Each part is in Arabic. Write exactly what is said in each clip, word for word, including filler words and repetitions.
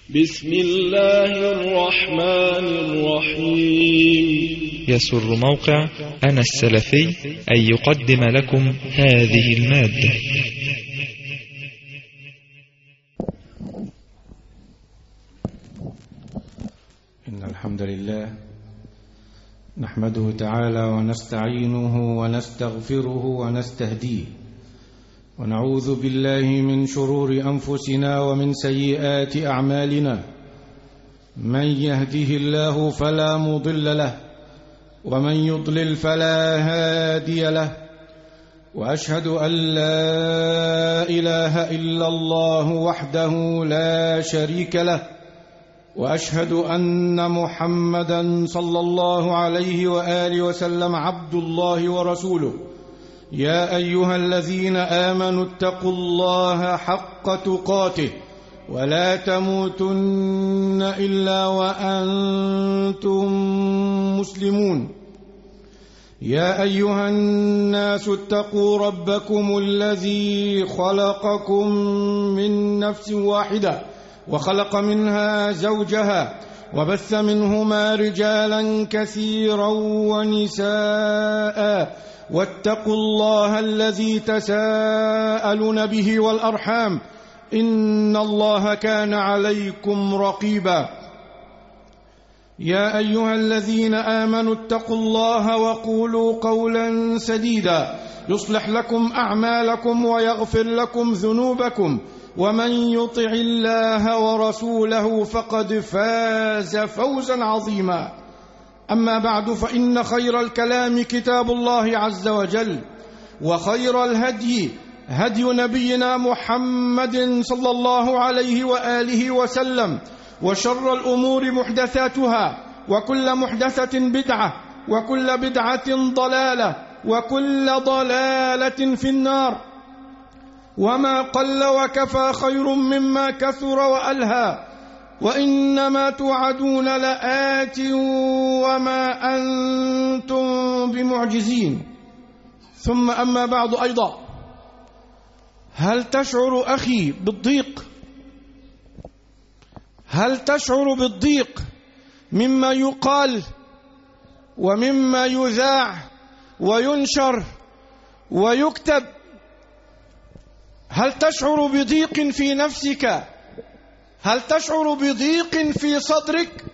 بسم الله الرحمن الرحيم. يسر موقع أنا السلفي أن يقدم لكم هذه المادة. إن الحمد لله نحمده تعالى ونستعينه ونستغفره ونستهديه، ونعوذ بالله من شرور أنفسنا ومن سيئات أعمالنا. من يهده الله فلا مضل له، ومن يضلل فلا هادي له، وأشهد أن لا إله إلا الله وحده لا شريك له، وأشهد أن محمدا صلى الله عليه وآله وسلم عبد الله ورسوله. يا أيها الذين آمنوا اتقوا الله حق تقاته ولا تموتن إلا وأنتم مسلمون. يا أيها الناس اتقوا ربكم الذي خلقكم من نفس واحدة وخلق منها زوجها وبث منهما رجالا كثيرا ونساء، واتقوا الله الذي تساءلون به والأرحام إن الله كان عليكم رقيبا. يا أيها الذين آمنوا اتقوا الله وقولوا قولا سديدا يصلح لكم أعمالكم ويغفر لكم ذنوبكم، ومن يطع الله ورسوله فقد فاز فوزا عظيما. أما بعد، فإن خير الكلام كتاب الله عز وجل، وخير الهدي هدي نبينا محمد صلى الله عليه وآله وسلم، وشر الأمور محدثاتها، وكل محدثة بدعة، وكل بدعة ضلالة، وكل ضلالة في النار. وما قل وكفى خير مما كثر وألهى، وإنما توعدون لآت وما أنتم بمعجزين. ثم أما بعد أيضا، هل تشعر أخي بالضيق؟ هل تشعر بالضيق مما يقال ومما يذاع وينشر ويكتب؟ هل تشعر بضيق في نفسك؟ هل تشعر بضيق في صدرك؟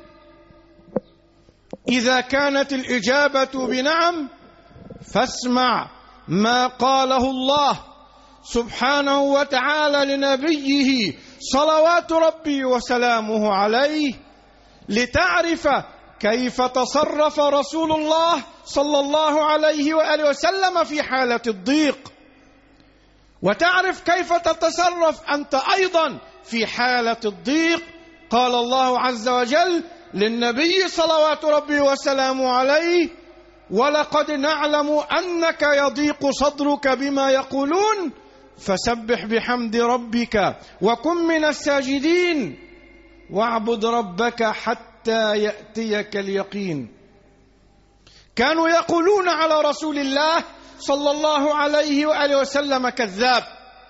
إذا كانت الإجابة بنعم، فاسمع ما قاله الله سبحانه وتعالى لنبيه صلوات ربي وسلامه عليه، لتعرف كيف تصرف رسول الله صلى الله عليه وآله وسلم في حالة الضيق، وتعرف كيف تتصرف أنت أيضا في حالة الضيق. قال الله عز وجل للنبي صلوات ربي وسلامه عليه: ولقد نعلم أنك يضيق صدرك بما يقولون فسبح بحمد ربك وكن من الساجدين واعبد ربك حتى يأتيك اليقين. كانوا يقولون على رسول الله صلى الله عليه وآله وسلم كذاب،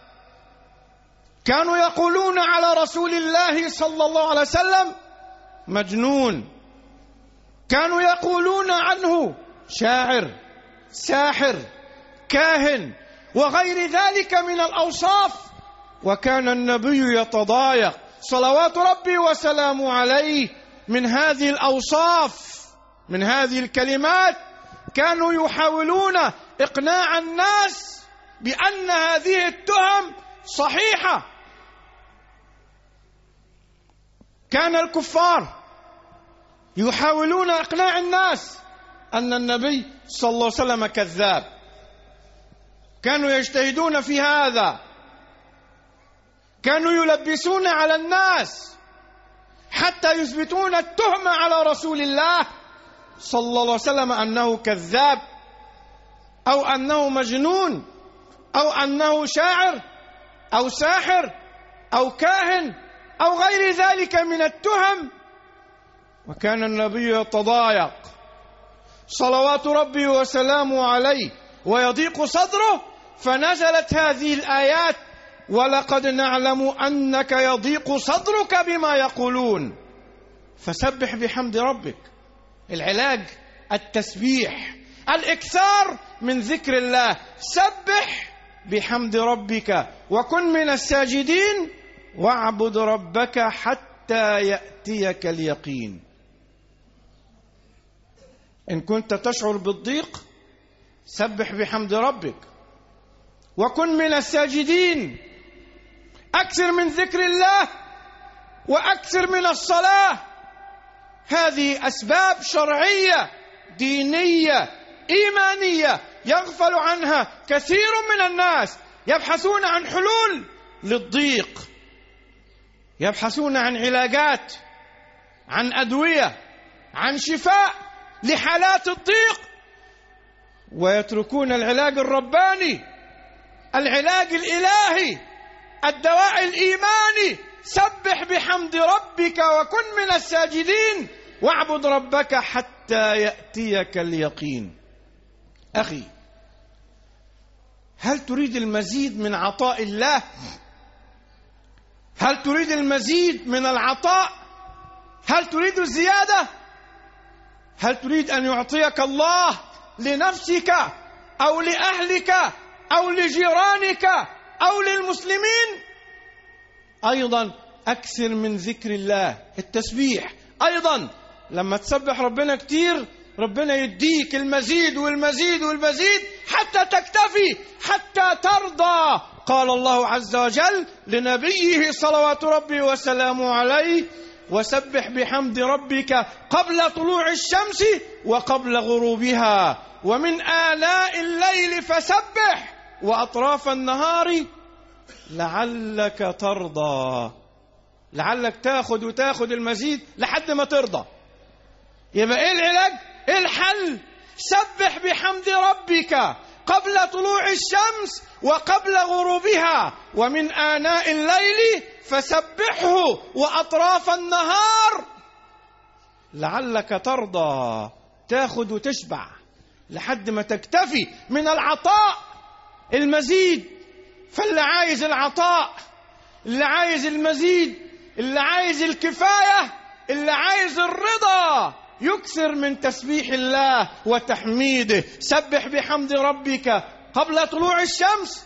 كانوا يقولون على رسول الله صلى الله عليه وسلم مجنون، كانوا يقولون عنه شاعر، ساحر، كاهن، وغير ذلك من الأوصاف. وكان النبي يتضايق صلوات ربي وسلامه عليه من هذه الأوصاف، من هذه الكلمات. كانوا يحاولون إقناع الناس بأن هذه التهم صحيحة. كان الكفار يحاولون إقناع الناس أن النبي صلى الله عليه وسلم كذاب، كانوا يجتهدون في هذا، كانوا يلبسون على الناس حتى يثبتون التهمة على رسول الله صلى الله عليه وسلم أنه كذاب، أو أنه مجنون، أو أنه شاعر، أو ساحر، أو كاهن، أو غير ذلك من التهم. وكان النبي يتضايق صلوات ربي وسلامه عليه ويضيق صدره، فنزلت هذه الآيات ولقد نعلم أنك يضيق صدرك بما يقولون فسبح بحمد ربك. العلاج التسبيح، الإكثار من ذكر الله. سبح بحمد ربك وكن من الساجدين واعبد ربك حتى يأتيك اليقين. إن كنت تشعر بالضيق سبح بحمد ربك وكن من الساجدين. أكثر من ذكر الله وأكثر من الصلاة. هذه أسباب شرعية دينية إيمانية يغفل عنها كثير من الناس. يبحثون عن حلول للضيق، يبحثون عن علاجات، عن أدوية، عن شفاء لحالات الضيق، ويتركون العلاج الرباني، العلاج الإلهي، الدواء الإيماني. سبح بحمد ربك وكن من الساجدين واعبد ربك حتى يأتيك اليقين. أخي، هل تريد المزيد من عطاء الله؟ هل تريد المزيد من العطاء؟ هل تريد الزيادة؟ هل تريد أن يعطيك الله لنفسك أو لأهلك أو لجيرانك أو للمسلمين؟ أيضا أكثر من ذكر الله، التسبيح. أيضا لما تسبح ربنا كتير ربنا يديك المزيد والمزيد والمزيد حتى تكتفي، حتى ترضى. قال الله عز وجل لنبيه صلوات ربي وسلامه عليه: وسبح بحمد ربك قبل طلوع الشمس وقبل غروبها ومن آلاء الليل فسبح وأطراف النهار لعلك ترضى. لعلك تاخد وتاخد المزيد لحد ما ترضى. يبقى ايه العلاج؟ ايه الحل؟ سبح بحمد ربك قبل طلوع الشمس وقبل غروبها ومن آناء الليل فسبحه وأطراف النهار لعلك ترضى. تاخد وتشبع لحد ما تكتفي من العطاء المزيد. فاللي عايز العطاء، اللي عايز المزيد، اللي عايز الكفاية، اللي عايز الرضا، يكثر من تسبيح الله وتحميده. سبح بحمد ربك قبل طلوع الشمس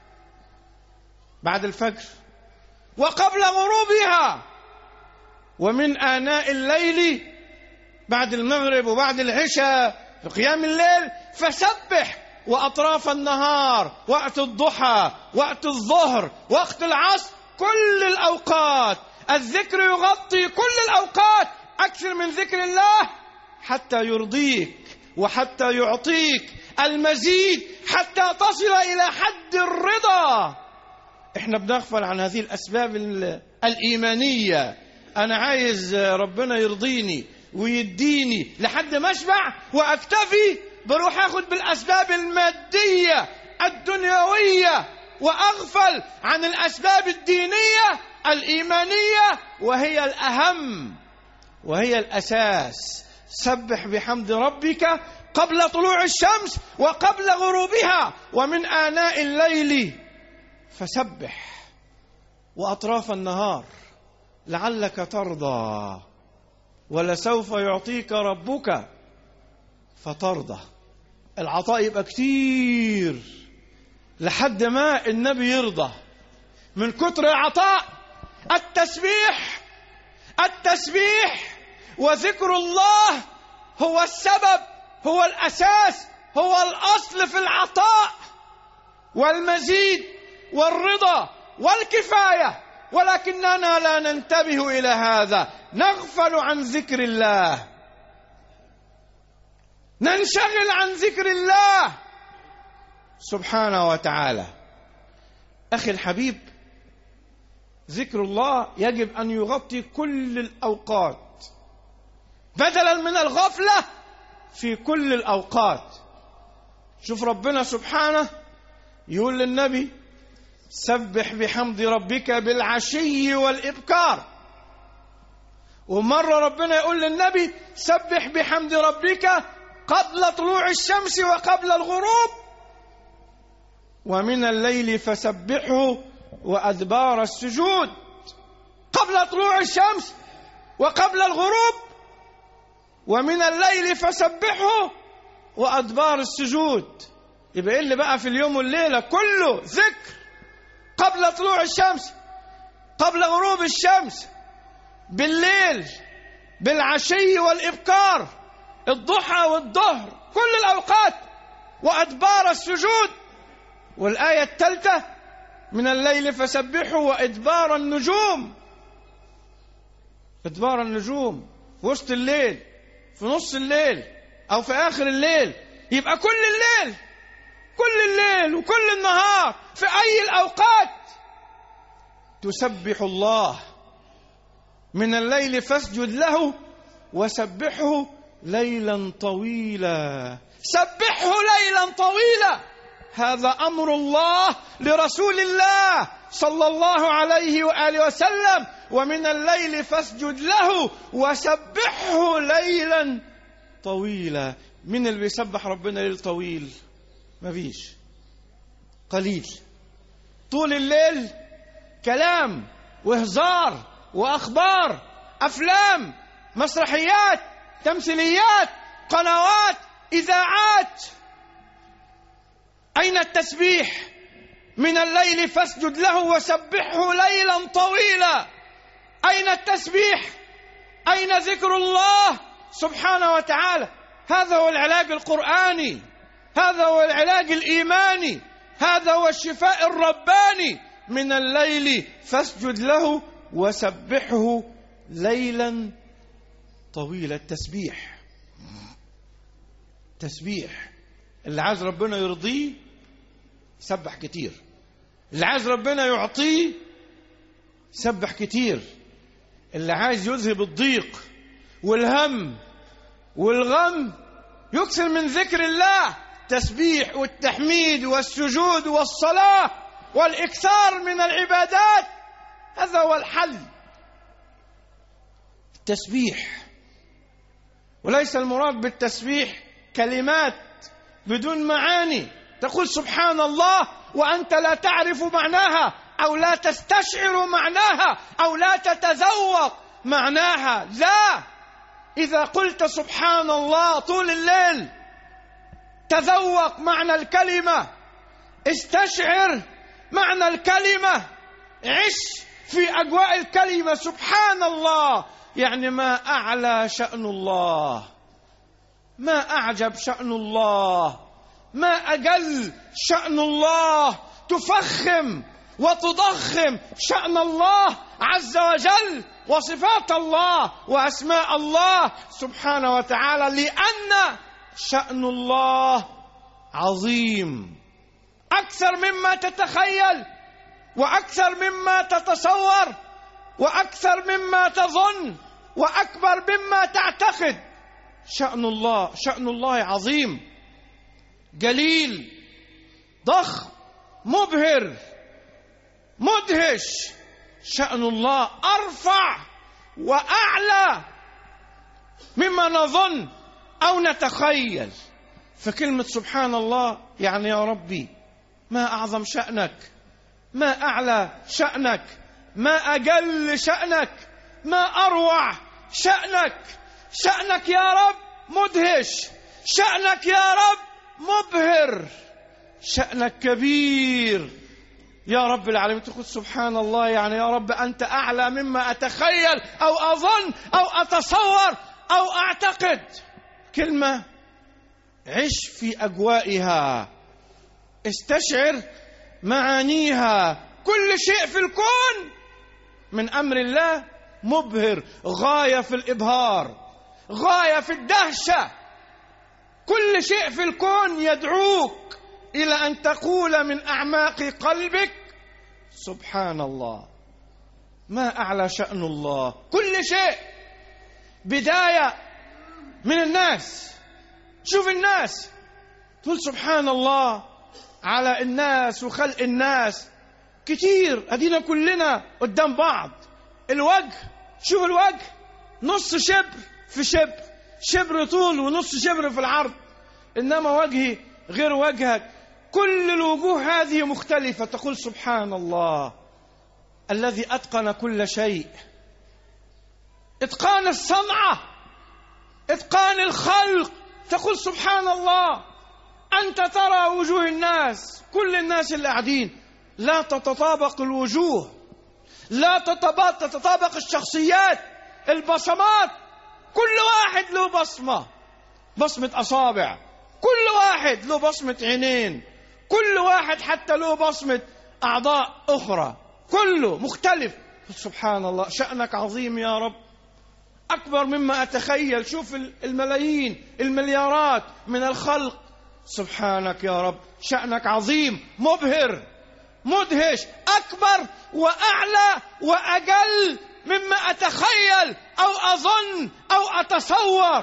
بعد الفجر وقبل غروبها ومن آناء الليل بعد المغرب وبعد العشاء في قيام الليل. فسبح وأطراف النهار، وقت الضحى، وقت الظهر، وقت العصر، كل الأوقات. الذكر يغطي كل الأوقات. أكثر من ذكر الله حتى يرضيك وحتى يعطيك المزيد حتى تصل إلى حد الرضا. إحنا بنغفل عن هذه الأسباب الإيمانية. أنا عايز ربنا يرضيني ويديني لحد ما أشبع وأكتفي، بروح أخذ بالأسباب المادية الدنيوية وأغفل عن الأسباب الدينية الإيمانية، وهي الأهم وهي الأساس. سبح بحمد ربك قبل طلوع الشمس وقبل غروبها ومن آناء الليل فسبح وأطراف النهار لعلك ترضى ولسوف يعطيك ربك فترضى. العطاء يبقى كتير لحد ما النبي يرضى من كتر العطاء. التسبيح التسبيح وذكر الله هو السبب، هو الأساس، هو الأصل في العطاء والمزيد والرضا والكفاية. ولكننا لا ننتبه إلى هذا، نغفل عن ذكر الله، ننشغل عن ذكر الله سبحانه وتعالى. أخي الحبيب، ذكر الله يجب أن يغطي كل الأوقات بدلا من الغفلة في كل الأوقات. شوف ربنا سبحانه يقول للنبي: سبح بحمد ربك بالعشي والإبكار. ومرة ربنا يقول للنبي: سبح بحمد ربك قبل طلوع الشمس وقبل الغروب ومن الليل فسبحه وأدبار السجود، قبل طلوع الشمس وقبل الغروب، ومن الليل فسبحه وأدبار السجود. يبقى إيه اللي بقى في اليوم والليلة؟ كله ذكر، قبل طلوع الشمس، قبل غروب الشمس، بالليل، بالعشي والإبكار، الضحى والظهر، كل الأوقات، وأدبار السجود. والآية الثالثة من الليل فسبحوا وإدبار النجوم. إدبار النجوم في وسط الليل، في نص الليل، أو في آخر الليل. يبقى كل الليل، كل الليل وكل النهار، في أي الأوقات تسبح الله. من الليل فاسجد له وسبحه ليلا طويلا. سبحه ليلا طويلا، هذا أمر الله لرسول الله صلى الله عليه وآله وسلم. ومن الليل فاسجد له وسبحه ليلا طويلا. من اللي بيسبح ربنا ليل طويل؟ ما فيش، قليل. طول الليل كلام وهزار وأخبار، أفلام، مسرحيات، تمثيليات، قنوات، إذاعات. أين التسبيح؟ من الليل فاسجد له وسبحه ليلا طويلا. أين التسبيح؟ أين ذكر الله سبحانه وتعالى؟ هذا هو العلاج القرآني، هذا هو العلاج الإيماني، هذا هو الشفاء الرباني. من الليل فاسجد له وسبحه ليلا طويلا. التسبيح، تسبيح. اللي عايز ربنا يرضيه سبح كتير، اللي عايز ربنا يعطيه سبح كتير، اللي عايز يذهب الضيق والهم والغم يكثر من ذكر الله، تسبيح والتحميد والسجود والصلاة والإكثار من العبادات. هذا هو الحل، التسبيح. وليس المراد بالتسبيح كلمات بدون معاني، تقول سبحان الله وأنت لا تعرف معناها، أو لا تستشعر معناها، أو لا تتذوق معناها. لا، إذا قلت سبحان الله طول الليل تذوق معنى الكلمة، استشعر معنى الكلمة، عش في أجواء الكلمة. سبحان الله يعني ما أعلى شأن الله، ما أعجب شأن الله، ما أجل شأن الله. تفخم وتضخم شأن الله عز وجل وصفات الله وأسماء الله سبحانه وتعالى، لأن شأن الله عظيم أكثر مما تتخيل، وأكثر مما تتصور، وأكثر مما تظن، وأكبر مما تعتقد. شأن الله، شأن الله عظيم، جليل، ضخم، مبهر، مدهش. شأن الله أرفع وأعلى مما نظن أو نتخيل. فكلمة سبحان الله يعني يا ربي ما أعظم شأنك، ما أعلى شأنك، ما أجل شأنك، ما أروع شأنك. شأنك يا رب مدهش، شأنك يا رب مبهر، شأنك كبير يا رب العالمين. تقول سبحان الله يعني يا رب أنت أعلى مما أتخيل أو أظن أو أتصور أو أعتقد. كلمة عش في أجوائها، استشعر معانيها. كل شيء في الكون من أمر الله مبهر، غاية في الإبهار، غاية في الدهشة. كل شيء في الكون يدعوك إلى أن تقول من أعماق قلبك سبحان الله. ما أعلى شأن الله. كل شيء، بداية من الناس. شوف الناس، تقول سبحان الله على الناس وخلق الناس كتير، أدينا كلنا قدام بعض. الوجه، شوف الوجه، نص شبر في شبر، شبر طول ونص شبر في العرض، إنما وجهي غير وجهك. كل الوجوه هذه مختلفة. تقول سبحان الله الذي أتقن كل شيء، إتقان الصنعة، إتقان الخلق. تقول سبحان الله، أنت ترى وجوه الناس، كل الناس اللي قاعدين لا تتطابق الوجوه، لا تتطابق الشخصيات، البصمات، كل واحد له بصمة، بصمة أصابع، كل واحد له بصمة عينين، كل واحد حتى له بصمة أعضاء أخرى، كله مختلف. سبحان الله، شأنك عظيم يا رب، أكبر مما أتخيل. شوف الملايين المليارات من الخلق، سبحانك يا رب، شأنك عظيم، مبهر، مدهش، أكبر وأعلى وأجل مما أتخيل أو أظن أو أتصور.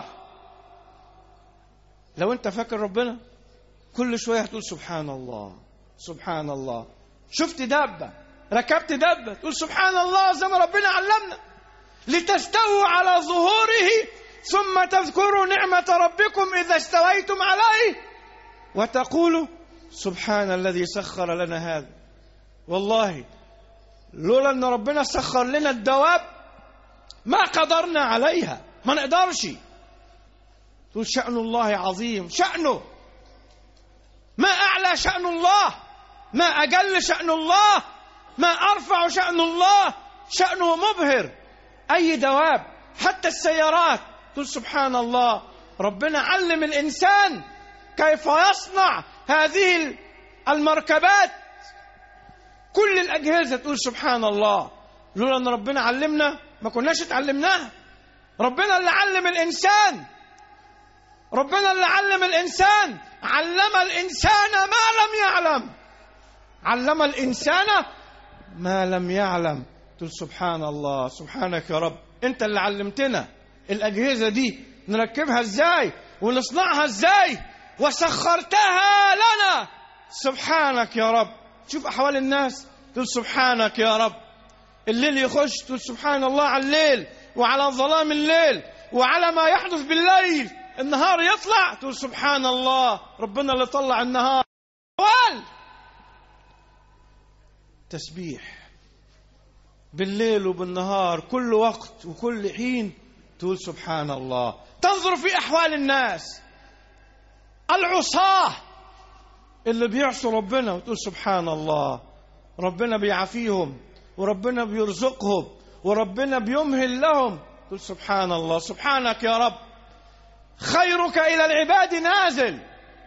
لو أنت فاكر ربنا كل شوية هتقول سبحان الله سبحان الله. شفت دابة، ركبت دابة، تقول سبحان الله زي ما ربنا علمنا، لتستووا على ظهوره ثم تذكروا نعمة ربكم إذا استويتم عليه وتقولوا سبحان الذي سخر لنا هذا. والله لولا أن ربنا سخر لنا الدواب ما قدرنا عليها، ما نقدرش. تقول شأن الله عظيم، شأنه ما أعلى شأن الله، ما أجل شأن الله، ما أرفع شأن الله، شأنه مبهر. أي دواب، حتى السيارات، تقول سبحان الله. ربنا علم الإنسان كيف يصنع هذه المركبات، كل الأجهزة، تقول سبحان الله. لولا أن ربنا علمنا ما كناش اتعلمناها. ربنا اللي علم الإنسان، ربنا اللي علم الإنسان، علم الإنسان ما لم يعلم، علم الإنسان ما لم يعلم. تقول سبحان الله، سبحانك يا رب، أنت اللي علمتنا الأجهزة دي نركبها إزاي ونصنعها إزاي، وسخرتها لنا، سبحانك يا رب. شوف أحوال الناس، تقول سبحانك يا رب. الليل يخش، تقول سبحان الله على الليل وعلى ظلام الليل وعلى ما يحدث بالليل. النهار يطلع، تقول سبحان الله، ربنا اللي طلع النهار. أحوال تسبيح بالليل وبالنهار، كل وقت وكل حين تقول سبحان الله. تنظر في أحوال الناس، العصاة اللي بيعصوا ربنا، وتقول سبحان الله، ربنا بيعافيهم وربنا بيرزقهم وربنا بيمهل لهم، تقول سبحان الله. سبحانك يا رب، خيرك إلى العباد نازل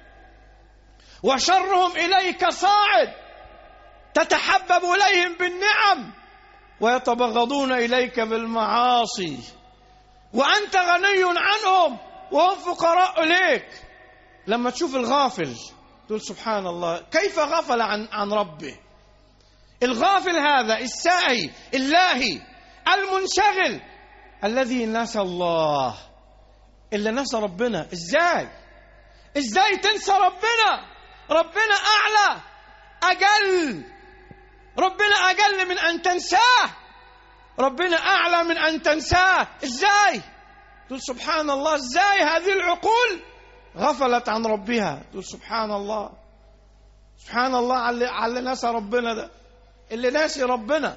وشرهم إليك صاعد، تتحبب إليهم بالنعم ويتبغضون إليك بالمعاصي، وأنت غني عنهم وهم فقراء إليك. لما تشوف الغافل تقول سبحان الله، كيف غفل عن عن ربه؟ الغافل هذا الساهي اللاهي المنشغل الذي نسى الله، اللي نسى ربنا. ازاي ازاي تنسى ربنا؟ ربنا أعلى أجل، ربنا أجل من أن تنساه، ربنا أعلى من أن تنساه. ازاي؟ تقول سبحان الله. ازاي هذه العقول غفلت عن ربها؟ تقول سبحان الله، سبحان الله على اللي نسى ربنا ده، اللي ناسي ربنا.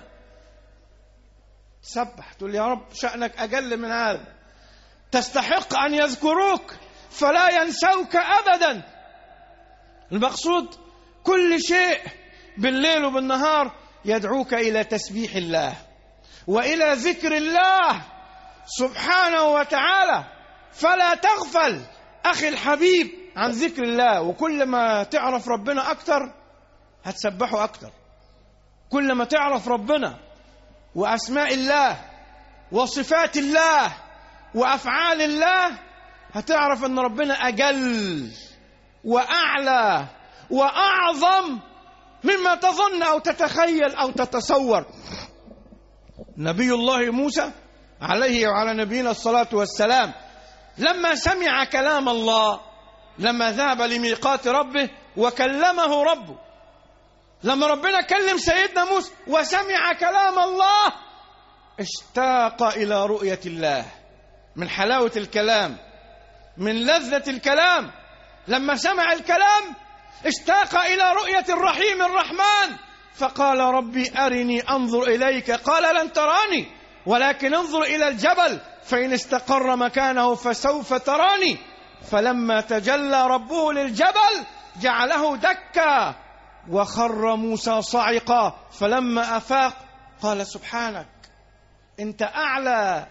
سبح، تقول يا رب شأنك أجل من هذا، تستحق أن يذكروك فلا ينسوك أبدا. المقصود كل شيء بالليل وبالنهار يدعوك إلى تسبيح الله وإلى ذكر الله سبحانه وتعالى، فلا تغفل أخي الحبيب عن ذكر الله. وكل ما تعرف ربنا أكتر هتسبحه أكتر، كل ما تعرف ربنا وأسماء الله وصفات الله وأفعال الله هتعرف أن ربنا أجل وأعلى وأعظم مما تظن أو تتخيل أو تتصور. نبي الله موسى عليه وعلى نبينا الصلاة والسلام لما سمع كلام الله، لما ذهب لميقات ربه وكلمه ربه، لما ربنا كلم سيدنا موسى وسمع كلام الله اشتاق إلى رؤية الله، من حلاوة الكلام، من لذة الكلام. لما سمع الكلام اشتاق إلى رؤية الرحيم الرحمن فقال ربي أرني أنظر إليك، قال لن تراني ولكن انظر إلى الجبل فإن استقر مكانه فسوف تراني. فلما تجلى ربه للجبل جعله دكا وخر موسى صعقا. فلما أفاق قال سبحانك أنت أعلى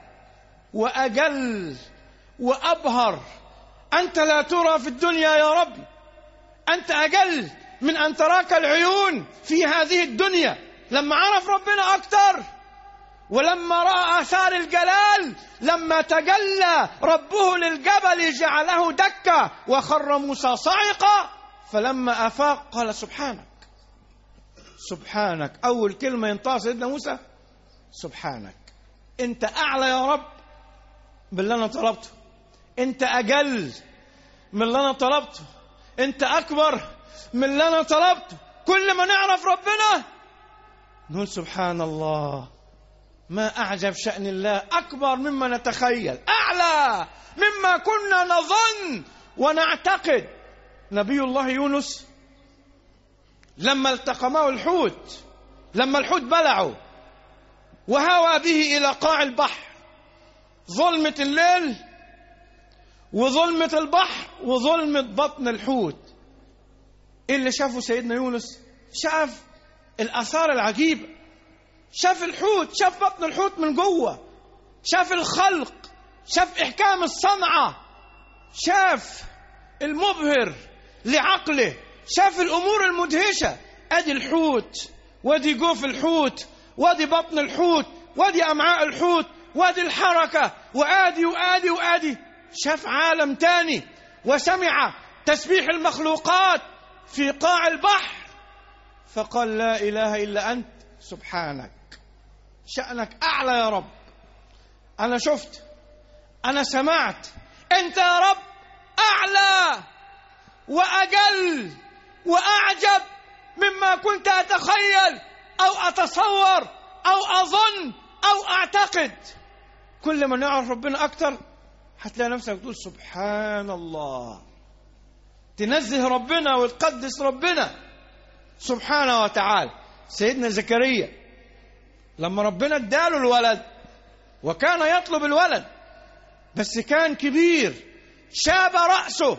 وأجل وأبهر، أنت لا ترى في الدنيا يا ربي، أنت أجل من أن تراك العيون في هذه الدنيا. لما عرف ربنا أكتر ولما رأى آثار الجلال، لما تجلى ربه للجبل جعله دكا وخر موسى صعقا. فلما أفاق قال سبحانك سبحانك. أول كلمة ينطقها سيدنا موسى سبحانك، أنت أعلى يا رب من اللي أنا طلبته، أنت أجل من اللي أنا طلبته، أنت أكبر من اللي أنا طلبته. كل ما نعرف ربنا نقول سبحان الله، ما أعجب شأن الله، أكبر مما نتخيل، أعلى مما كنا نظن ونعتقد. نبي الله يونس لما التقمه الحوت، لما الحوت بلعه وهوى به إلى قاع البحر، ظلمة الليل وظلمة البحر وظلمة بطن الحوت، إيه اللي شافه سيدنا يونس؟ شاف الآثار العجيبة، شاف الحوت، شاف بطن الحوت من جوه، شاف الخلق، شاف إحكام الصنعة، شاف المبهر لعقله، شاف الأمور المدهشة. أدي الحوت، وادي جوف الحوت، وادي بطن الحوت، وادي أمعاء الحوت، وادي الحركة، وآدي وآدي وآدي. شاف عالم تاني وسمع تسبيح المخلوقات في قاع البحر، فقال لا إله إلا أنت سبحانك، شأنك أعلى يا رب. أنا شفت، أنا سمعت، أنت يا رب أعلى وأجل وأعجب مما كنت أتخيل أو أتصور أو أظن أو أعتقد. كل ما نعرف ربنا أكتر هتلاقي نفسك تقول سبحان الله، تنزه ربنا وتقدس ربنا سبحانه وتعالى. سيدنا زكريا لما ربنا اداله الولد، وكان يطلب الولد بس كان كبير، شاب رأسه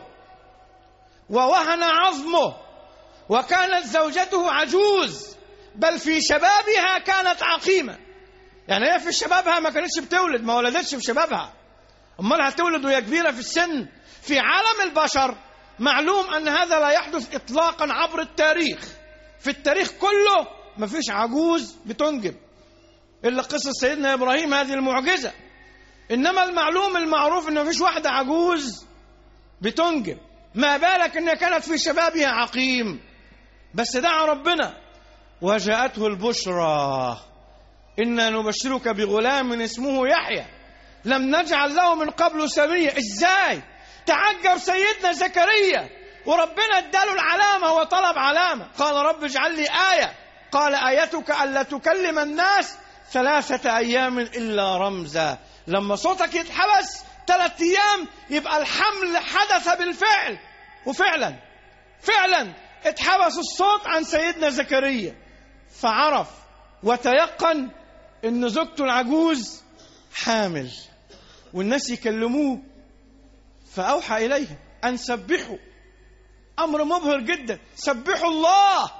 ووهن عظمه، وكانت زوجته عجوز، بل في شبابها كانت عقيمة. يعني هي في شبابها ما كانتش بتولد، ما ولدتش في شبابها، أمال هتولد وهي كبيرة في السن؟ في عالم البشر معلوم أن هذا لا يحدث إطلاقا عبر التاريخ. في التاريخ كله ما فيش عجوز بتنجب إلا قصة سيدنا إبراهيم، هذه المعجزة. إنما المعلوم المعروف أن ما فيش واحدة عجوز بتنجب، ما بالك أنها كانت في شبابها عقيم. بس دعا ربنا وجاءته البشرى، إنا نبشرك بغلام اسمه يحيى لم نجعل له من قبل سميا. إزاي؟ تعجب سيدنا زكريا وربنا اداله العلامة وطلب علامة. قال رب اجعل لي آية، قال آيتك ألا تكلم الناس ثلاثة أيام إلا رمزا. لما صوتك يتحبس ثلاثة أيام يبقى الحمل حدث بالفعل. وفعلا فعلا اتحبس الصوت عن سيدنا زكريا، فعرف وتيقن ان زوجته العجوز حامل، والناس يكلموه، فأوحى إليه أن سبحوا. أمر مبهر جدا، سبحوا الله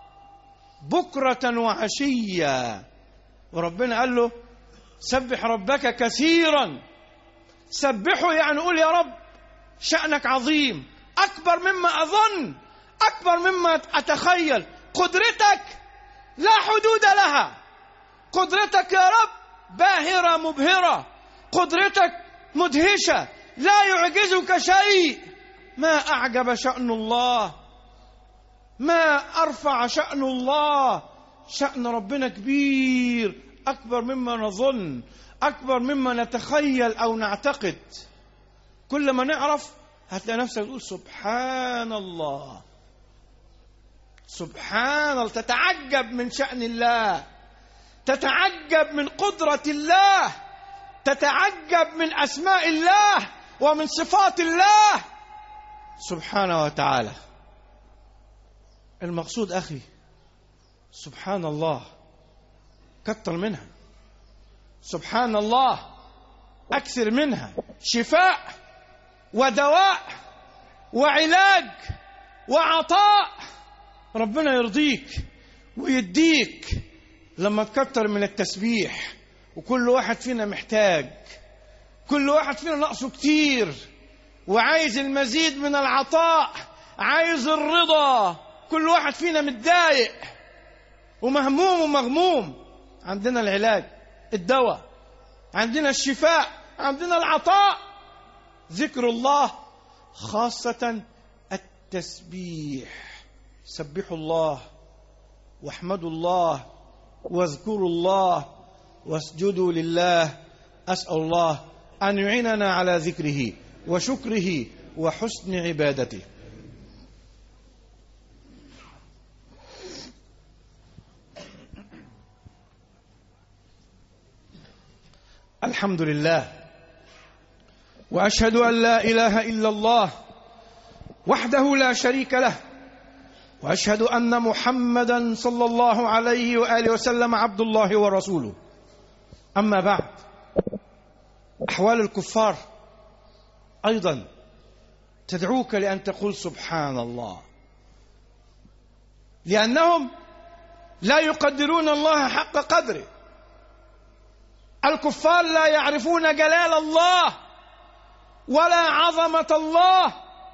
بكرة وعشية. وربنا قال له سبح ربك كثيرا. سبحوا يعني قول يا رب شأنك عظيم، أكبر مما أظن، أكبر مما أتخيل. قدرتك لا حدود لها، قدرتك يا رب باهرة مبهرة، قدرتك مدهشة، لا يعجزك شيء. ما أعجب شأن الله، ما أرفع شأن الله. شأن ربنا كبير، أكبر مما نظن، أكبر مما نتخيل أو نعتقد. كل ما نعرف هتلاقي نفسك تقول سبحان الله، سبحان الله. تتعجب من شأن الله، تتعجب من قدرة الله، تتعجب من أسماء الله ومن صفات الله سبحانه وتعالى. المقصود أخي سبحان الله، كتر منها. سبحان الله، أكثر منها. شفاء ودواء وعلاج وعطاء. ربنا يرضيك ويديك لما تكتر من التسبيح. وكل واحد فينا محتاج، كل واحد فينا نقصه كتير وعايز المزيد من العطاء، عايز الرضا. كل واحد فينا متضايق ومهموم ومغموم. عندنا العلاج، الدواء، عندنا الشفاء، عندنا العطاء، ذكر الله، خاصة التسبيح. سبحوا الله واحمدوا الله واذكروا الله واسجدوا لله. أسأل الله أن يعيننا على ذكره وشكره وحسن عبادته. الحمد لله، وأشهد أن لا إله إلا الله وحده لا شريك له، وأشهد أن محمدا صلى الله عليه وآله وسلم عبد الله ورسوله. أما بعد، أحوال الكفار أيضا تدعوك لأن تقول سبحان الله، لأنهم لا يقدرون الله حق قدره. الكفار لا يعرفون جلال الله ولا عظمة الله،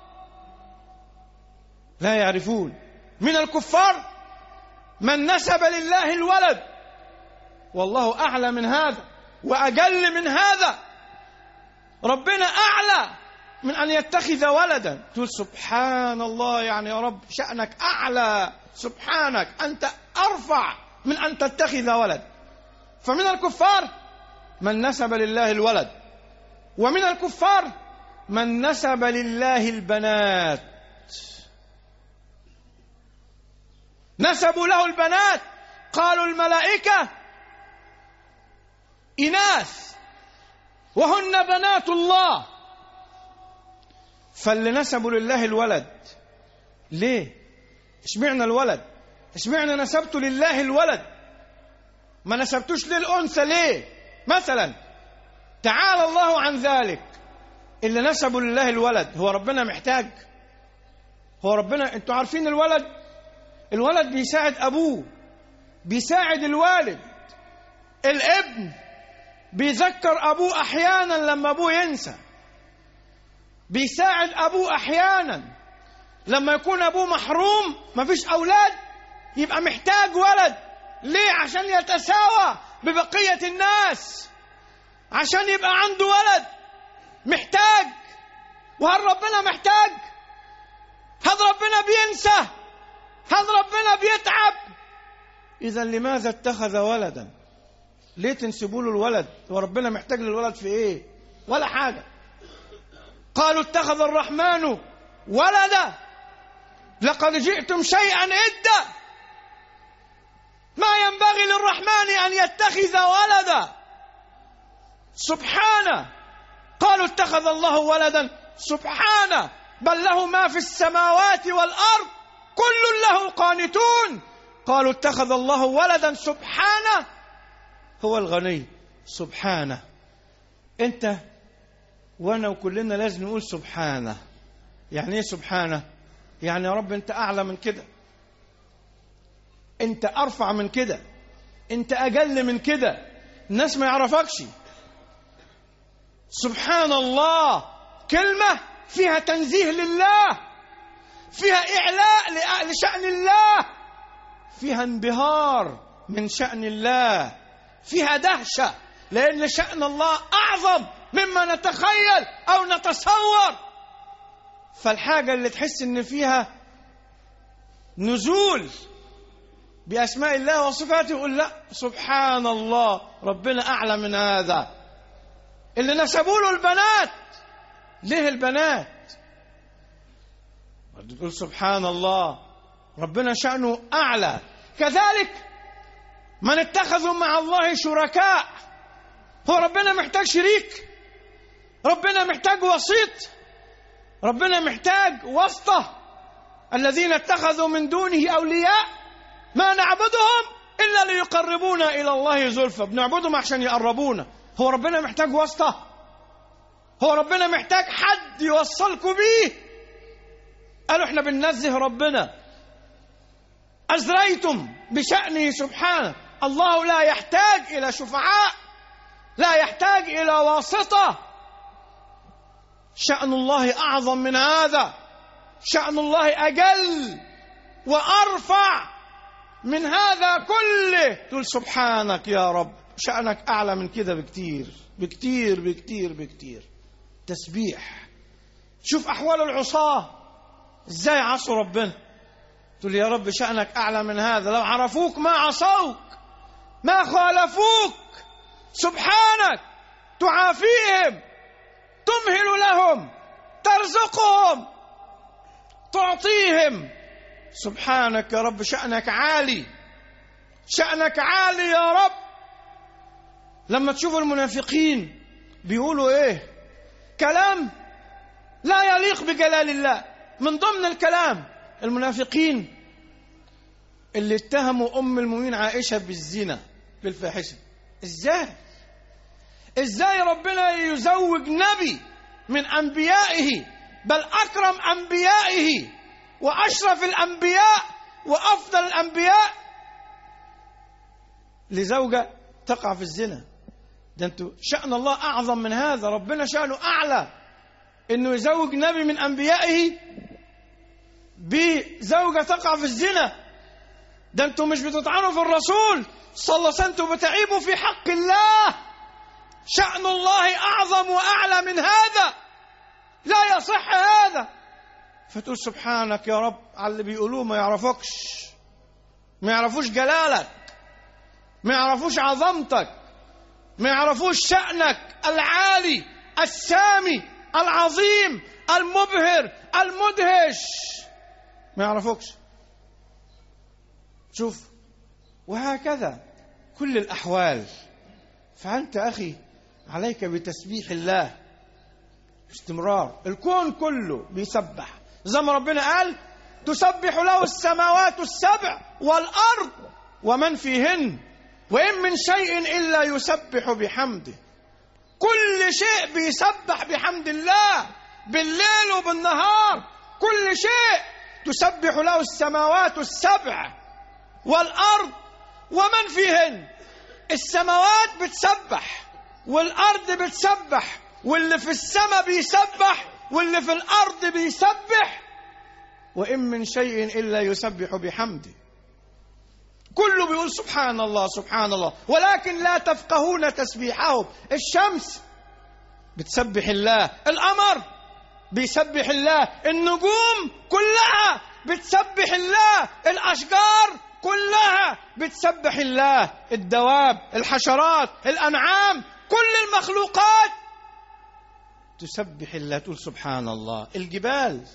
لا يعرفون. من الكفار من نسب لله الولد، والله أعلى من هذا وأجل من هذا. ربنا أعلى من أن يتخذ ولدا. تقول سبحان الله، يعني يا رب شأنك أعلى، سبحانك أنت أرفع من أن تتخذ ولد. فمن الكفار من نسب لله الولد، ومن الكفار من نسب لله البنات. نسبوا له البنات، قالوا الملائكة إناث وهن بنات الله. فاللي نسبوا لله الولد، ليه؟ اشمعنا الولد؟ اشمعنا نسبت لله الولد؟ ما نسبتوش للأنثى ليه؟ مثلا تعالى الله عن ذلك. اللي نسبوا لله الولد، هو ربنا محتاج؟ هو ربنا، انتوا عارفين الولد الولد بيساعد أبوه، بيساعد الوالد. الابن بيذكر أبوه أحيانا لما أبوه ينسى، بيساعد أبوه أحيانا لما يكون أبوه محروم، مفيش أولاد، يبقى محتاج ولد. ليه؟ عشان يتساوى ببقية الناس، عشان يبقى عنده ولد. محتاج. وهل ربنا محتاج؟ هل ربنا بينسى؟ هل ربنا بيتعب؟ إذا لماذا اتخذ ولدا؟ ليه تنسبوا له الولد؟ وربنا محتاج للولد في ايه؟ ولا حاجة. قالوا اتخذ الرحمن ولدا لقد جئتم شيئا إدا. ما ينبغي للرحمن أن يتخذ ولدا، سبحانه. قالوا اتخذ الله ولدا، سبحانه، بل له ما في السماوات والأرض كل له قانتون. قالوا اتخذ الله ولدا، سبحانه، هو الغني، سبحانه. انت وانا وكلنا لازم نقول سبحانه. يعني ايه سبحانه؟ يعني يا رب انت اعلى من كده، انت ارفع من كده، انت اجل من كده، الناس ما يعرفكش. سبحان الله كلمة فيها تنزيه لله، فيها إعلاء لشأن الله، فيها انبهار من شأن الله، فيها دهشة، لأن شأن الله أعظم مما نتخيل أو نتصور. فالحاجة اللي تحس إن فيها نزول بأسماء الله وصفاته، يقول لا سبحان الله، ربنا أعلى من هذا. اللي نسبوا له البنات، ليه البنات؟ تقول سبحان الله، ربنا شأنه أعلى. كذلك من اتخذوا مع الله شركاء. هو ربنا محتاج شريك؟ ربنا محتاج وسيط؟ ربنا محتاج واسطة؟ الذين اتخذوا من دونه أولياء ما نعبدهم إلا ليقربونا إلى الله زلفى. بنعبدهم عشان يقربونا. هو ربنا محتاج واسطة؟ هو ربنا محتاج حد يوصلكوا بيه؟ قالوا احنا بننزه ربنا. أزريتم بشأنه سبحانه. الله لا يحتاج إلى شفعاء، لا يحتاج إلى واسطة. شأن الله أعظم من هذا، شأن الله أجل وأرفع من هذا كله. تقول سبحانك يا رب، شأنك أعلى من كده بكتير بكتير بكتير بكتير. تسبيح. شوف أحوال العصاة إزاي عصوا ربنا. تقول يا رب شأنك أعلى من هذا، لو عرفوك ما عصوك ما خالفوك. سبحانك تعافيهم، تمهل لهم، ترزقهم، تعطيهم. سبحانك يا رب، شأنك عالي، شأنك عالي يا رب. لما تشوفوا المنافقين بيقولوا ايه؟ كلام لا يليق بجلال الله. من ضمن الكلام المنافقين اللي اتهموا أم المؤمنين عائشة بالزنا بالفاحشة. ازاي ازاي ربنا يزوج نبي من أنبيائه، بل أكرم أنبيائه وأشرف الأنبياء وأفضل الأنبياء، لزوجة تقع في الزنا؟ ده انتوا شأن الله أعظم من هذا. ربنا شأنه أعلى إنه يزوج نبي من أنبيائه بزوجة تقع في الزنا. ده انتوا مش بتطعنوا في الرسول صلى الله عليه وسلم، انتوا بتعيبوا في حق الله. شأن الله أعظم وأعلى من هذا، لا يصح هذا. فتقول سبحانك يا رب على اللي بيقولوه ما يعرفوكش، ما يعرفوش جلالك، ما يعرفوش عظمتك، ما يعرفوش شأنك العالي السامي العظيم المبهر المدهش، ما يعرفوكش. شوف، وهكذا كل الأحوال. فأنت أخي عليك بتسبيح الله باستمرار. الكون كله بيسبح زي ما ربنا قال: تسبح له السماوات السبع والأرض ومن فيهن وإن من شيء إلا يسبح بحمده. كل شيء بيسبح بحمد الله بالليل وبالنهار، كل شيء تسبح له السماوات السبع والأرض ومن فيهن. السماوات بتسبح والأرض بتسبح، واللي في السماء بيسبح واللي في الأرض بيسبح، وإن من شيء إلا يسبح بحمده. كله بيقول سبحان الله سبحان الله، ولكن لا تفقهون تسبيحهم. الشمس بتسبح الله، القمر بيسبح الله، النجوم كلها بتسبح الله، الأشجار كلها بتسبح الله، الدواب، الحشرات، الأنعام، كل المخلوقات تسبح الله، تقول سبحان الله. الجبال،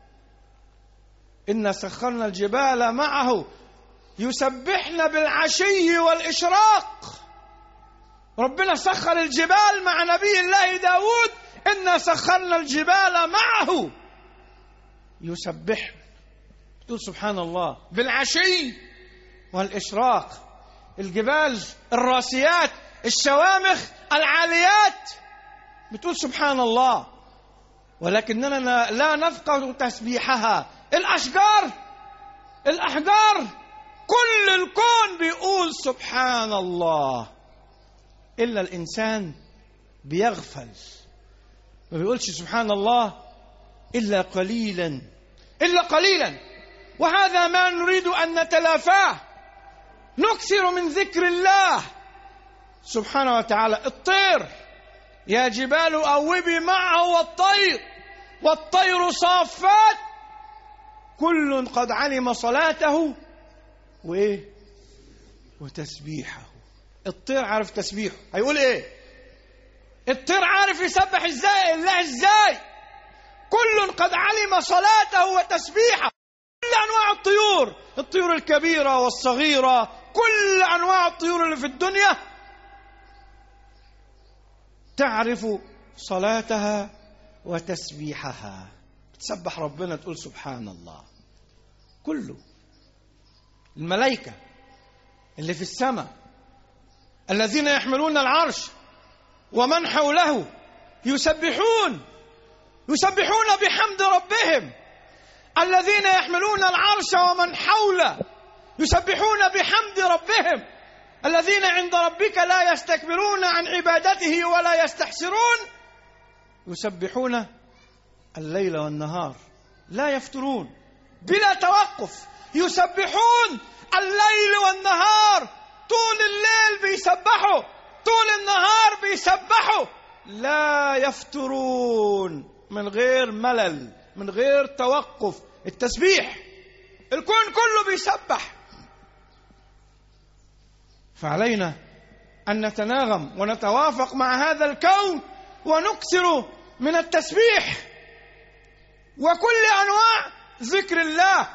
إنا سخرنا الجبال معه يسبحن بالعشي والإشراق. ربنا سخر الجبال مع نبي الله داود، إنا سخرنا الجبال معه يسبحن. تقول سبحان الله بالعشي والإشراق. الجبال الراسيات الشوامخ العاليات بتقول سبحان الله، ولكننا لا نفقه تسبيحها. الأشجار الأحجار كل الكون بيقول سبحان الله، إلا الإنسان بيغفل، ما بيقولش سبحان الله إلا قليلا إلا قليلا. وهذا ما نريد أن نتلافاه، نكثر من ذكر الله سبحانه وتعالى. الطير: يا جبال أوبي معه والطير والطير صافات كل قد علم صلاته وإيه وتسبيحه. الطير عارف تسبيحه، هيقول إيه؟ الطير عارف يسبح إزاي الله إزاي. كل قد علم صلاته وتسبيحه. كل أنواع الطيور، الطيور الكبيرة والصغيرة، كل أنواع الطيور اللي في الدنيا تعرف صلاتها وتسبيحها، تسبح ربنا، تقول سبحان الله. كله الملائكة اللي في السماء الذين يحملون العرش ومن حوله يسبحون يسبحون بحمد ربهم. الذين يحملون العرش ومن حوله يسبحون بحمد ربهم. الذين عند ربك لا يستكبرون عن عبادته ولا يستحسرون يسبحون الليل والنهار لا يفترون بلا توقف. يسبحون الليل والنهار، طول الليل بيسبحوا، طول النهار بيسبحوا، لا يفترون، من غير ملل، من غير توقف. التسبيح الكون كله بيسبح. فعلينا أن نتناغم ونتوافق مع هذا الكون ونكثر من التسبيح وكل أنواع ذكر الله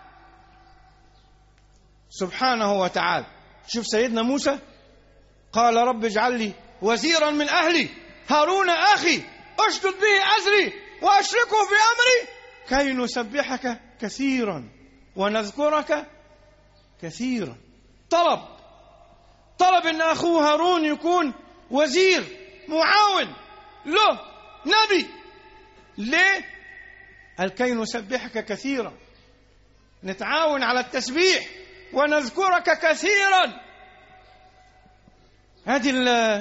سبحانه وتعالى. شوف سيدنا موسى قال رب اجعل لي وزيرا من أهلي هارون أخي أشدد به أزري وأشركه في أمري كي نسبحك كثيرا ونذكرك كثيرا. طلب طلب أن أخوه هارون يكون وزير معاون له نبي. ليه؟ قال كي نسبحك كثيرا، نتعاون على التسبيح ونذكرك كثيرا. هذه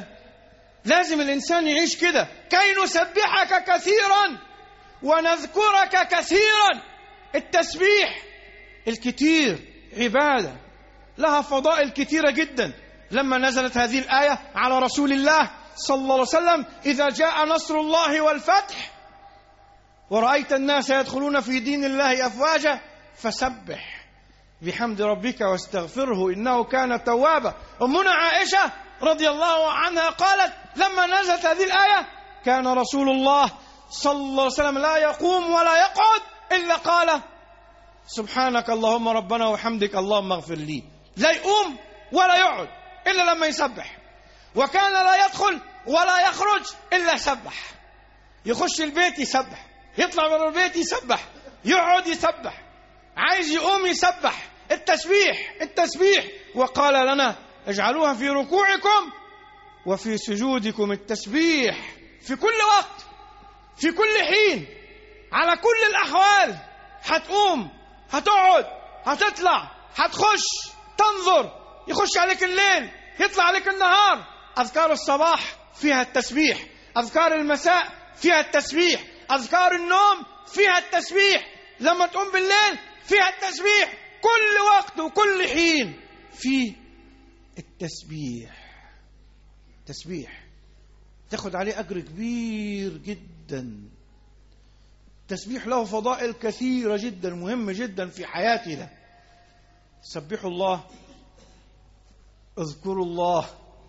لازم الإنسان يعيش كده، كي نسبحك كثيرا ونذكرك كثيرا. التسبيح الكثير عبادة لها فضائل كثيرة جدا. لما نزلت هذه الآية على رسول الله صلى الله عليه وسلم إذا جاء نصر الله والفتح ورأيت الناس يدخلون في دين الله أفواجا فسبح بحمد ربك واستغفره إنه كان توابا. أمنا عائشة رضي الله عنها قالت لما نزلت هذه الآية كان رسول الله صلى الله عليه وسلم لا يقوم ولا يقعد إلا قال سبحانك اللهم ربنا وحمدك اللهم اغفر لي. لا يقوم ولا يقعد إلا لما يسبح. وكان لا يدخل ولا يخرج إلا سبح. يخش البيت يسبح، يطلع من البيت يسبح، يقعد يسبح، عايز يقوم يسبح. التسبيح التسبيح وقال لنا اجعلوها في ركوعكم وفي سجودكم. التسبيح في كل وقت، في كل حين، على كل الأحوال. هتقوم، هتقعد، هتطلع، هتخش، تنظر، يخش عليك الليل، يطلع عليك النهار. أذكار الصباح فيها التسبيح، أذكار المساء فيها التسبيح، أذكار النوم فيها التسبيح، لما تقوم بالليل فيها التسبيح. كل وقت وكل حين في التسبيح. تسبيح تاخد عليه أجر كبير جدا. التسبيح له فضائل كثيرة جدا مهمة جدا في حياتنا. سبحوا الله، اذكروا الله،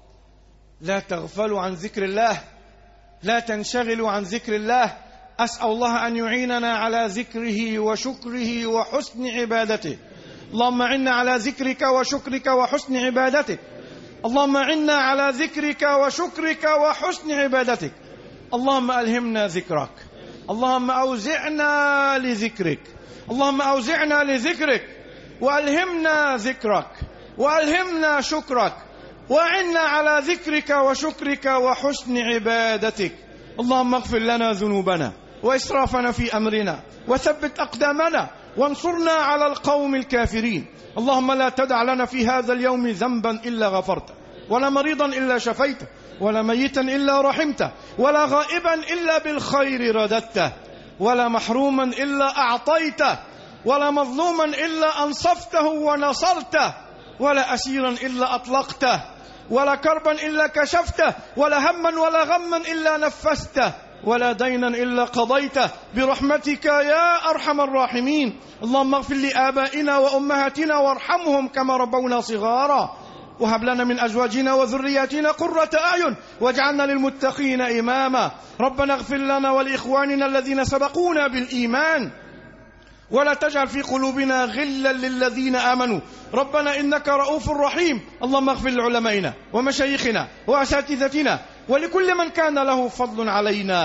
لا تغفلوا عن ذكر الله، لا تنشغلوا عن ذكر الله. أسأل الله أن يعيننا على ذكره وشكره وحسن عبادته. اللهم عنا على ذكرك وشكرك وحسن عبادتك. اللهم عنا على ذكرك وشكرك وحسن عبادتك. اللهم ألهمنا ذكرك، اللهم أوزعنا لذكرك، اللهم أوزعنا لذكرك وألهمنا ذكرك وألهمنا شكرك وعنا على ذكرك وشكرك وحسن عبادتك. اللهم اغفر لنا ذنوبنا وإسرافنا في أمرنا وثبت أقدامنا وانصرنا على القوم الكافرين. اللهم لا تدع لنا في هذا اليوم ذنبا إلا غفرته، ولا مريضا إلا شفيته، ولا ميتا إلا رحمته، ولا غائبا إلا بالخير رددته، ولا محروما إلا أعطيته، ولا مظلوما إلا أنصفته ونصرته، ولا أسيرا إلا أطلقته، ولا كربا إلا كشفته، ولا هما ولا غما إلا نفسته، ولا دينا إلا قضيته برحمتك يا أرحم الراحمين. اللهم اغفر لآبائنا وأمهاتنا وارحمهم كما ربونا صغارا، وهب لنا من أزواجنا وذرياتنا قرة أعين واجعلنا للمتقين إماما. ربنا اغفر لنا ولإخواننا الذين سبقونا بالإيمان ولا تجعل في قلوبنا غلا للذين آمنوا ربنا إنك رؤوف رحيم. اللهم اغفر لعلمائنا ومشايخنا وأساتذتنا ولكل من كان له فضل علينا.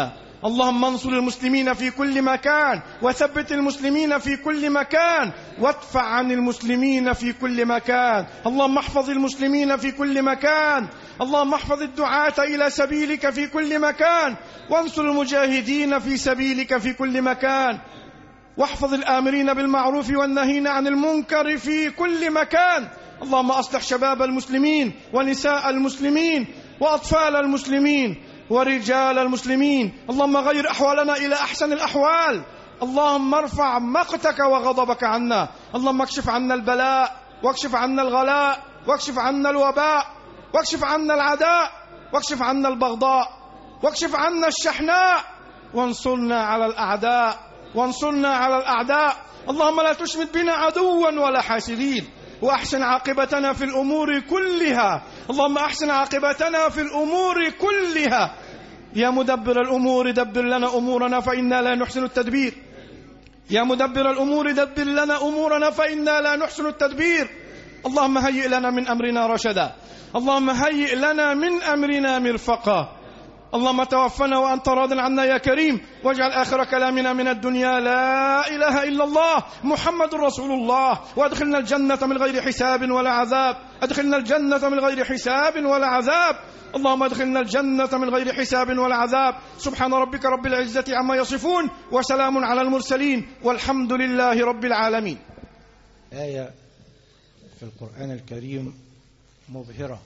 اللهم انصر المسلمين في كل مكان، وثبت المسلمين في كل مكان، وادفع عن المسلمين في كل مكان. اللهم احفظ المسلمين في كل مكان، اللهم احفظ الدعاة إلى سبيلك في كل مكان، وانصر المجاهدين في سبيلك في كل مكان، واحفظ الآمرين بالمعروف والنهين عن المنكر في كل مكان. اللهم أصلح شباب المسلمين ونساء المسلمين وأطفال المسلمين ورجال المسلمين. اللهم غير أحوالنا إلى أحسن الأحوال. اللهم ارفع مقتك وغضبك عنا. اللهم اكشف عنا البلاء، واكشف عنا الغلاء، واكشف عنا الوباء، واكشف عنا العداء، واكشف عنا البغضاء، واكشف عنا الشحناء، وانصرنا على الأعداء، وانصرنا على الأعداء. اللهم لا تشمت بنا عدوا ولا حاسدين، وأحسن عاقبتنا في الأمور كلها. اللهم أحسن عاقبتنا في الأمور كلها. يا مدبر الأمور دبر لنا أمورنا فإنا لا نحسن التدبير. يا مدبر الأمور دبر لنا أمورنا فإنا لا نحسن التدبير. اللهم هيئ لنا من أمرنا رشدا، اللهم هيئ لنا من أمرنا مرفقا. اللهم توفنا وأنت راض عنا يا كريم، واجعل آخر كلامنا من الدنيا لا إله إلا الله محمد رسول الله، وادخلنا الجنة من غير حساب ولا عذاب. ادخلنا الجنة من غير حساب ولا عذاب. اللهم ادخلنا الجنة من غير حساب ولا عذاب. سبحان ربك رب العزة عما يصفون، وسلام على المرسلين، والحمد لله رب العالمين. آية في القرآن الكريم مبهرة،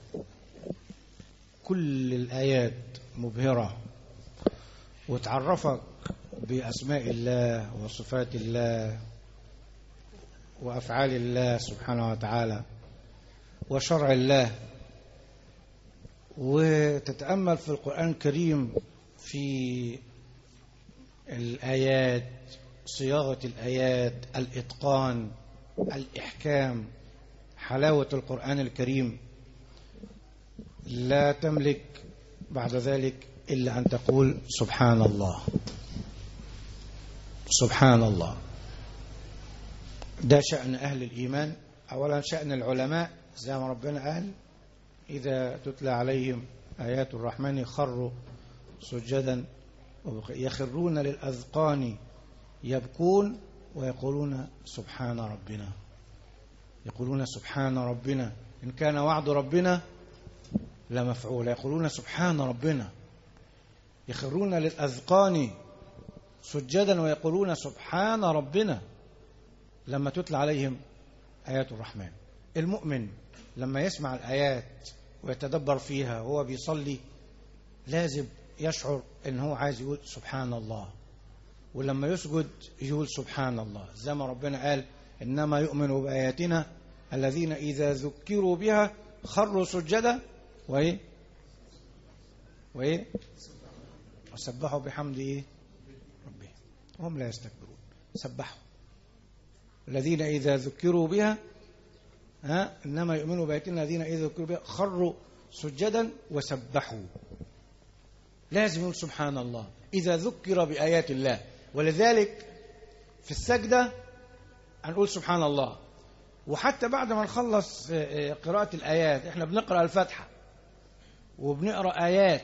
كل الآيات مبهرة، وتعرفك بأسماء الله وصفات الله وأفعال الله سبحانه وتعالى وشرع الله. وتتأمل في القرآن الكريم في الآيات، صياغة الآيات، الإتقان، الإحكام، حلاوة القرآن الكريم. لا تملك بعد ذلك إلا أن تقول سبحان الله، سبحان الله. ده شأن أهل الإيمان. أولا شأن العلماء، زي ما ربنا قال إذا تتلى عليهم آيات الرحمن خروا سجدا يخرون للأذقان يبكون ويقولون سبحان ربنا، يقولون سبحان ربنا إن كان وعد ربنا لمفعول. يقولون سبحان ربنا، يخرون للأذقان سجدا ويقولون سبحان ربنا لما تتلى عليهم آيات الرحمن. المؤمن لما يسمع الآيات ويتدبر فيها وهو بيصلي لازم يشعر إن هو عايز يقول سبحان الله، ولما يسجد يقول سبحان الله، زي ما ربنا قال إنما يؤمن بآياتنا الذين إذا ذكروا بها خروا سجدا وإيه وإيه وسبحوا بحمد إيه ربهم هم لا يستكبرون. سبحوا الذين إذا ذكروا بها ها إنما يؤمنوا بآياتنا الذين إذا ذكروا بها خروا سجدا وسبحوا. لازم يقول سبحان الله إذا ذكر بآيات الله. ولذلك في السجدة هنقول سبحان الله. وحتى بعد ما نخلص قراءة الآيات احنا بنقرأ الفاتحة وبنقرأ آيات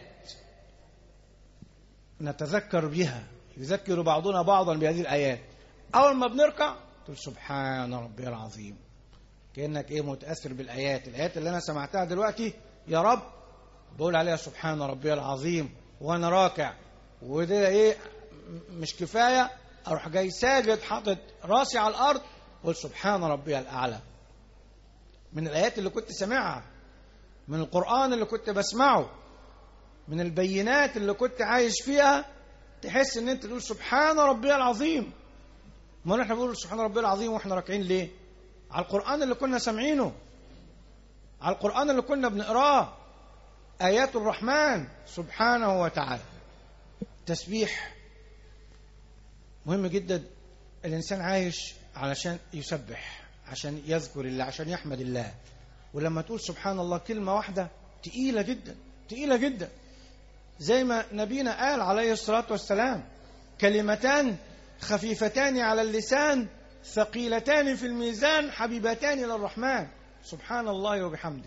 نتذكر بها، يذكر بعضنا بعضا بهذه الآيات. أول ما بنركع تقول سبحان ربي العظيم، كأنك إيه متأثر بالآيات. الآيات اللي أنا سمعتها دلوقتي يا رب بقول عليها سبحان ربي العظيم وأنا راكع. وده إيه مش كفاية أروح جاي ساجد حاطط راسي على الأرض قول سبحان ربي الأعلى. من الآيات اللي كنت سمعها، من القرآن اللي كنت بسمعه، من البينات اللي كنت عايش فيها، تحس ان انت تقول سبحان ربي العظيم. ما احنا بنقول سبحان ربي العظيم واحنا راكعين ليه؟ على القرآن اللي كنا سامعينه، على القرآن اللي كنا بنقراه، آيات الرحمن سبحانه وتعالى. تسبيح مهم جدا. الإنسان عايش علشان يسبح، عشان يذكر الله، عشان يحمد الله. ولما تقول سبحان الله كلمة واحدة تقيلة جدا، تقيلة جدا، زي ما نبينا قال عليه الصلاة والسلام كلمتان خفيفتان على اللسان ثقيلتان في الميزان حبيبتان إلى الرحمن سبحان الله وبحمده.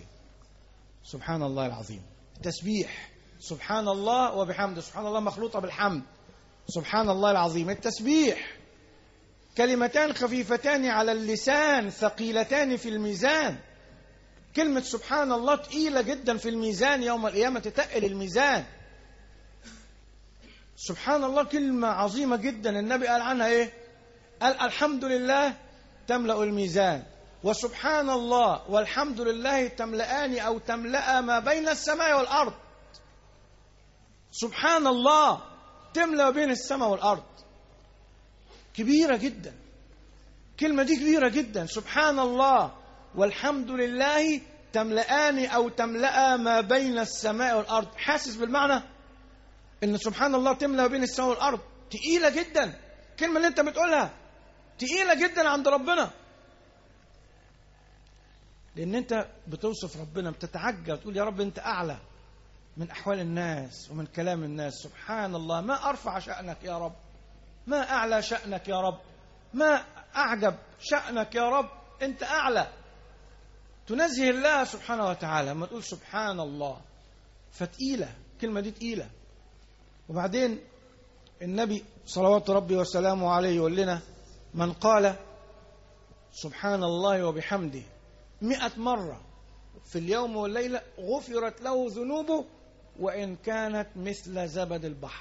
سبحان الله العظيم. تسبيح سبحان الله وبحمده. سبحان الله مخلوطة بالحمد، سبحان الله العظيم. التسبيح كلمتان خفيفتان على اللسان ثقيلتان في الميزان. كلمة سبحان الله تقيلة جدا في الميزان، يوم القيامة تتقل الميزان. سبحان الله كلمة عظيمة جدا. النبي قال عنها ايه؟ قال الحمد لله تملأ الميزان، وسبحان الله والحمد لله تملأان أو تملأ ما بين السماء والأرض. سبحان الله تملأ بين السماء والأرض. كبيرة جدا، كلمة دي كبيرة جدا. سبحان الله والحمد لله تملأان أو تملأ ما بين السماء والأرض. حاسس بالمعنى؟ إن سبحان الله تملأ بين السماء والأرض تقيلة جدا. الكلمة اللي أنت بتقولها تقيلة جدا عند ربنا، لأن أنت بتوصف ربنا، بتتعجب، تقول يا رب أنت أعلى من أحوال الناس ومن كلام الناس. سبحان الله، ما أرفع شأنك يا رب، ما أعلى شأنك يا رب، ما أعجب شأنك يا رب، أنت أعلى. تنزه الله سبحانه وتعالى لما تقول سبحان الله. فتقيلة الكلمة دي، تقيلة. وبعدين النبي صلوات ربي وسلامه عليه يقول لنا من قال سبحان الله وبحمده مئة مرة في اليوم والليلة غفرت له ذنوبه وإن كانت مثل زبد البحر.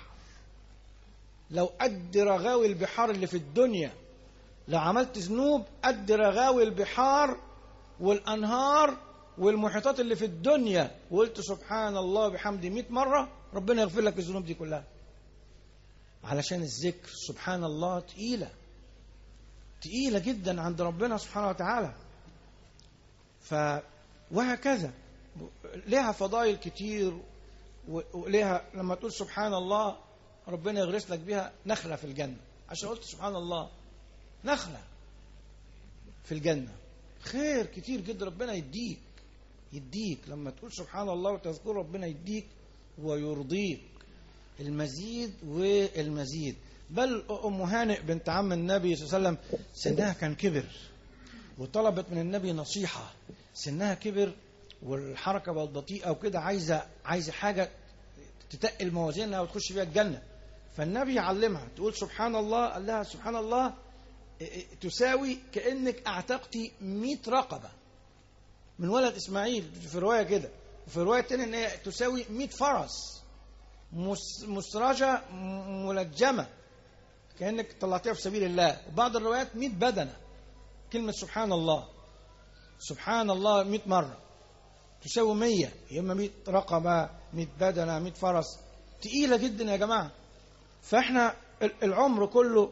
لو قد رغاوي البحار اللي في الدنيا، لو عملت ذنوب قد رغاوي البحار والأنهار والمحيطات اللي في الدنيا وقلت سبحان الله وبحمده مئة مرة، ربنا يغفر لك الذنوب دي كلها. علشان الذكر سبحان الله تقيلة، تقيلة جدا عند ربنا سبحانه وتعالى. ف وهكذا لها فضائل كتير، ولها لما تقول سبحان الله ربنا يغرس لك بها نخلة في الجنة. عشان قلت سبحان الله نخلة في الجنة، خير كتير جدا ربنا يديك يديك لما تقول سبحان الله وتذكر ربنا يديك ويرضيك المزيد والمزيد. بل أم هانئ بنت عم النبي صلى الله عليه وسلم سنها كان كبر وطلبت من النبي نصيحة. سنها كبر والحركة بقت بطيئة وكده، عايزة عايزة حاجة تتقل موازينها وتخش بيها الجنة. فالنبي علمها تقول سبحان الله. قال لها سبحان الله تساوي كأنك أعتقتي مئة رقبة من ولد إسماعيل في رواية كده، وفي رواية تانية إن هي تساوي مئة فرس مسرجة ملجمة كأنك طلعتها في سبيل الله. وبعض الروايات مئة بدنة. كلمة سبحان الله سبحان الله مئة مرة تساوي مية، يا إما مئة رقبة، مئة بدنة، مئة فرس. تقيلة جدا يا جماعة. فإحنا العمر كله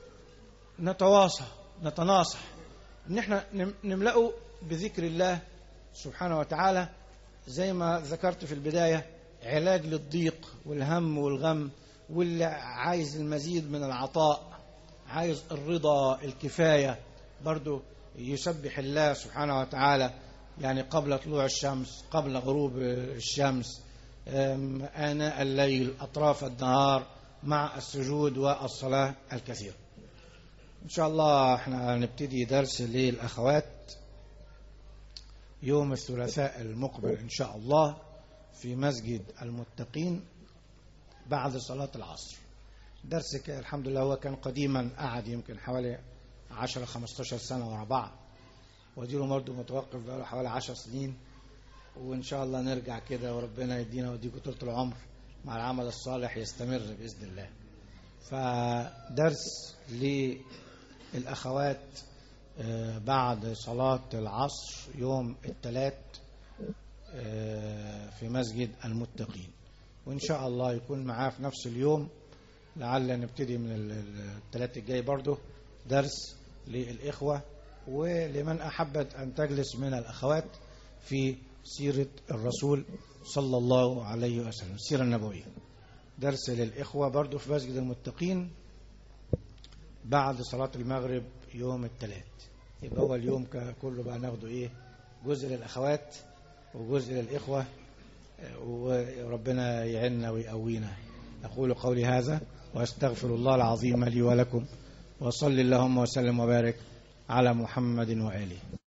نتواصى نتناصح إن إحنا نملأه بذكر الله سبحانه وتعالى. زي ما ذكرت في البداية، علاج للضيق والهم والغم، واللي عايز المزيد من العطاء، عايز الرضا الكفاية، برضو يسبح الله سبحانه وتعالى يعني قبل طلوع الشمس، قبل غروب الشمس، آناء الليل، أطراف النهار، مع السجود والصلاة الكثيرة. إن شاء الله احنا نبتدي درس للأخوات يوم الثلاثاء المقبل إن شاء الله في مسجد المتقين بعد صلاة العصر. درس الحمد لله هو كان قديما قعد يمكن حوالي عشرة خمستاشر سنة ورا بعض، وديله برضه متوقف بقاله حوالي عشر سنين، وإن شاء الله نرجع كده وربنا يدينا ويديكم طول العمر مع العمل الصالح يستمر بإذن الله. فدرس للأخوات بعد صلاة العصر يوم الثلاث في مسجد المتقين، وإن شاء الله يكون معاه في نفس اليوم. لعل نبتدي من الثلاث الجاي برضه درس للإخوة ولمن أحبت أن تجلس من الأخوات في سيرة الرسول صلى الله عليه وسلم، السيرة النبوية. درس للإخوة برضه في مسجد المتقين بعد صلاة المغرب يوم الثلاث. يبقى هو اليوم كله بقى ناخده إيه، جزء للأخوات وجزء للإخوة، وربنا يعيننا ويقوينا. أقول قولي هذا وأستغفر الله العظيم لي ولكم، وصل اللهم وسلم وبارك على محمد وآله.